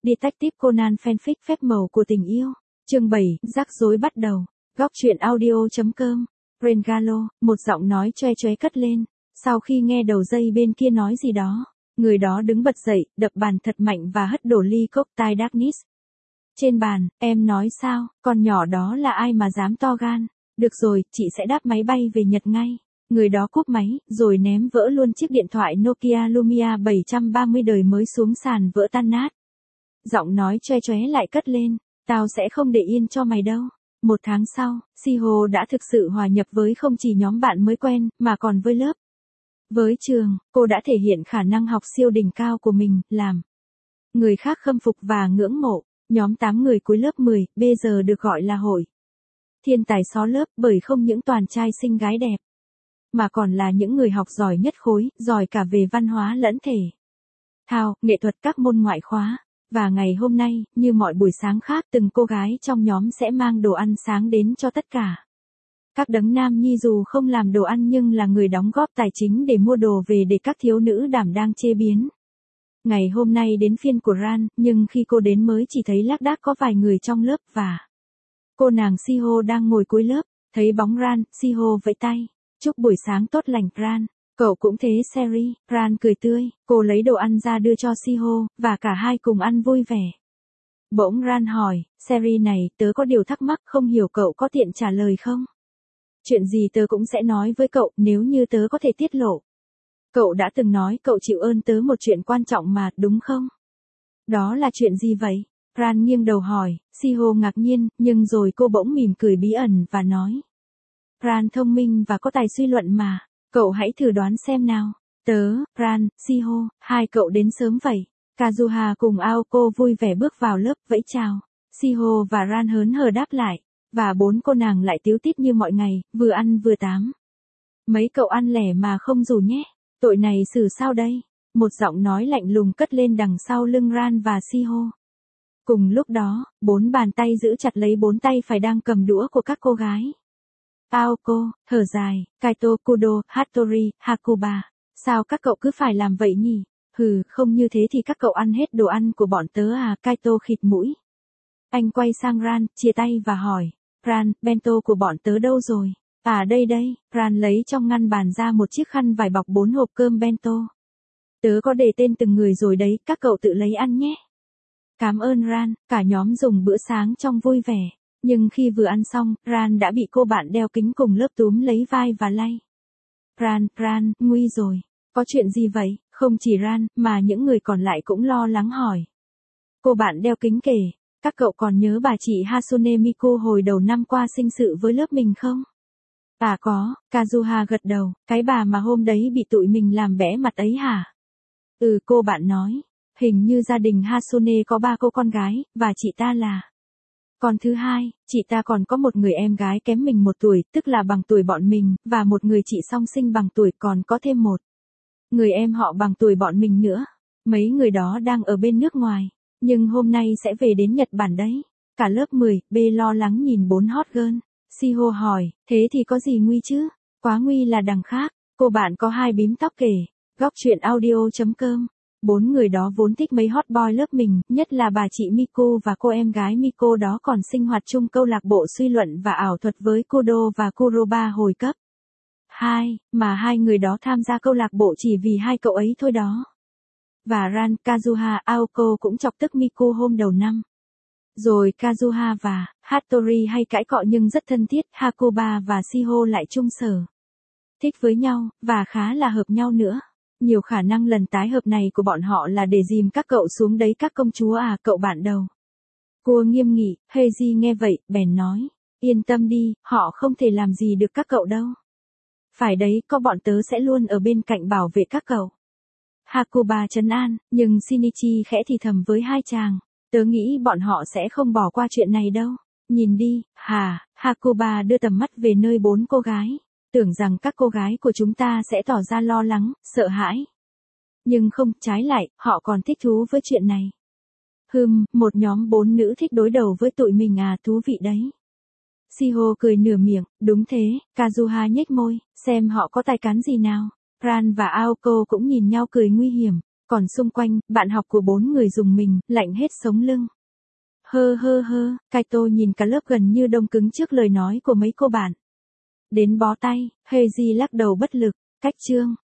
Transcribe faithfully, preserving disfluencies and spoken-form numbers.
Detective Conan fanfic phép màu của tình yêu. Chương bảy, rắc rối bắt đầu. Góc truyện audio chấm com. Rengalo, một giọng nói choe choé cất lên. Sau khi nghe đầu dây bên kia nói gì đó, người đó đứng bật dậy, đập bàn thật mạnh và hất đổ ly cocktail Darkness trên bàn. Em nói sao, con nhỏ đó là ai mà dám to gan? Được rồi, chị sẽ đáp máy bay về Nhật ngay. Người đó cúp máy, rồi ném vỡ luôn chiếc điện thoại Nokia Lumia bảy trăm ba mươi đời mới xuống sàn vỡ tan nát. Giọng nói choe choé lại cất lên, tao sẽ không để yên cho mày đâu. Một tháng sau, Siho đã thực sự hòa nhập với không chỉ nhóm bạn mới quen, mà còn với lớp. Với trường, cô đã thể hiện khả năng học siêu đỉnh cao của mình, làm người khác khâm phục và ngưỡng mộ. Nhóm tám người cuối lớp mười, bây giờ được gọi là hội thiên tài xó lớp, bởi không những toàn trai xinh gái đẹp, mà còn là những người học giỏi nhất khối, giỏi cả về văn hóa lẫn thể thao, nghệ thuật, các môn ngoại khóa. Và ngày hôm nay, như mọi buổi sáng khác, từng cô gái trong nhóm sẽ mang đồ ăn sáng đến cho tất cả các đấng nam nhi, dù không làm đồ ăn nhưng là người đóng góp tài chính để mua đồ về để các thiếu nữ đảm đang chế biến. Ngày hôm nay đến phiên của Ran, nhưng khi cô đến mới chỉ thấy lác đác có vài người trong lớp và cô nàng Siho đang ngồi cuối lớp. Thấy bóng Ran, Siho vẫy tay. Chúc buổi sáng tốt lành, Ran. Cậu cũng thế Seri. Ran cười tươi, cô lấy đồ ăn ra đưa cho Siho, và cả hai cùng ăn vui vẻ. Bỗng Ran hỏi, Seri này, tớ có điều thắc mắc, không hiểu cậu có tiện trả lời không? Chuyện gì tớ cũng sẽ nói với cậu, nếu như tớ có thể tiết lộ. Cậu đã từng nói cậu chịu ơn tớ một chuyện quan trọng mà, đúng không? Đó là chuyện gì vậy? Ran nghiêng đầu hỏi. Siho ngạc nhiên, nhưng rồi cô bỗng mỉm cười bí ẩn và nói. Ran thông minh và có tài suy luận mà, cậu hãy thử đoán xem nào. Tớ, Ran, Siho, hai cậu đến sớm vậy. Kazuha cùng Aoko vui vẻ bước vào lớp, vẫy chào. Siho và Ran hớn hở đáp lại, và bốn cô nàng lại tíu tít như mọi ngày, vừa ăn vừa tám. Mấy cậu ăn lẻ mà không rủ nhé, tội này xử sao đây? Một giọng nói lạnh lùng cất lên đằng sau lưng Ran và Siho. Cùng lúc đó, bốn bàn tay giữ chặt lấy bốn tay phải đang cầm đũa của các cô gái. Aoko, thở dài, Kaito, Kudo, Hattori, Hakuba. Sao các cậu cứ phải làm vậy nhỉ? Hừ, không như thế thì các cậu ăn hết đồ ăn của bọn tớ à? Kaito khịt mũi. Anh quay sang Ran, chia tay và hỏi. Ran, bento của bọn tớ đâu rồi? À đây đây, Ran lấy trong ngăn bàn ra một chiếc khăn vải bọc bốn hộp cơm bento. Tớ có để tên từng người rồi đấy, các cậu tự lấy ăn nhé. Cảm ơn Ran, cả nhóm dùng bữa sáng trong vui vẻ. Nhưng khi vừa ăn xong, Ran đã bị cô bạn đeo kính cùng lớp túm lấy vai và lay. Ran, Ran, nguy rồi. Có chuyện gì vậy? Không chỉ Ran, mà những người còn lại cũng lo lắng hỏi. Cô bạn đeo kính kể, các cậu còn nhớ bà chị Hasune Miku hồi đầu năm qua sinh sự với lớp mình không? À có, Kazuha gật đầu, cái bà mà hôm đấy bị tụi mình làm bẽ mặt ấy hả? Ừ, cô bạn nói, hình như gia đình Hasune có ba cô con gái, và chị ta là con thứ hai. Chị ta còn có một người em gái kém mình một tuổi, tức là bằng tuổi bọn mình, và một người chị song sinh bằng tuổi, còn có thêm một người em họ bằng tuổi bọn mình nữa. Mấy người đó đang ở bên nước ngoài, nhưng hôm nay sẽ về đến Nhật Bản đấy. Cả lớp mười B lo lắng nhìn bốn hot girl. Siho hỏi, thế thì có gì nguy chứ? Quá nguy là đằng khác. Cô bạn có hai bím tóc kể. Góc truyện audio chấm com. Bốn người đó vốn thích mấy hot boy lớp mình, nhất là bà chị Miku và cô em gái Miko đó còn sinh hoạt chung câu lạc bộ suy luận và ảo thuật với Kudo và Kuroba hồi cấp hai, mà hai người đó tham gia câu lạc bộ chỉ vì hai cậu ấy thôi đó. Và Ran, Kazuha, Aoko cũng chọc tức Miku hôm đầu năm. Rồi Kazuha và Hattori hay cãi cọ nhưng rất thân thiết, Hakuba và Siho lại chung sở thích với nhau, và khá là hợp nhau nữa. Nhiều khả năng lần tái hợp này của bọn họ là để dìm các cậu xuống đấy các công chúa à, cậu bạn đầu. Cô nghiêm nghị. Heiji nghe vậy, bèn nói. Yên tâm đi, họ không thể làm gì được các cậu đâu. Phải đấy, có bọn tớ sẽ luôn ở bên cạnh bảo vệ các cậu. Hakuba trấn an, nhưng Shinichi khẽ thì thầm với hai chàng. Tớ nghĩ bọn họ sẽ không bỏ qua chuyện này đâu. Nhìn đi, hà, Hakuba đưa tầm mắt về nơi bốn cô gái. Tưởng rằng các cô gái của chúng ta sẽ tỏ ra lo lắng, sợ hãi. Nhưng không, trái lại, họ còn thích thú với chuyện này. Hừm, một nhóm bốn nữ thích đối đầu với tụi mình à, thú vị đấy. Siho cười nửa miệng, đúng thế. Kazuha nhếch môi, xem họ có tài cán gì nào. Ran và Aoko cũng nhìn nhau cười nguy hiểm. Còn xung quanh, bạn học của bốn người dùng mình, lạnh hết sống lưng. Hơ hơ hơ, Kaito nhìn cả lớp gần như đông cứng trước lời nói của mấy cô bạn. Đến bó tay, Heiji lắc đầu bất lực, cách chương.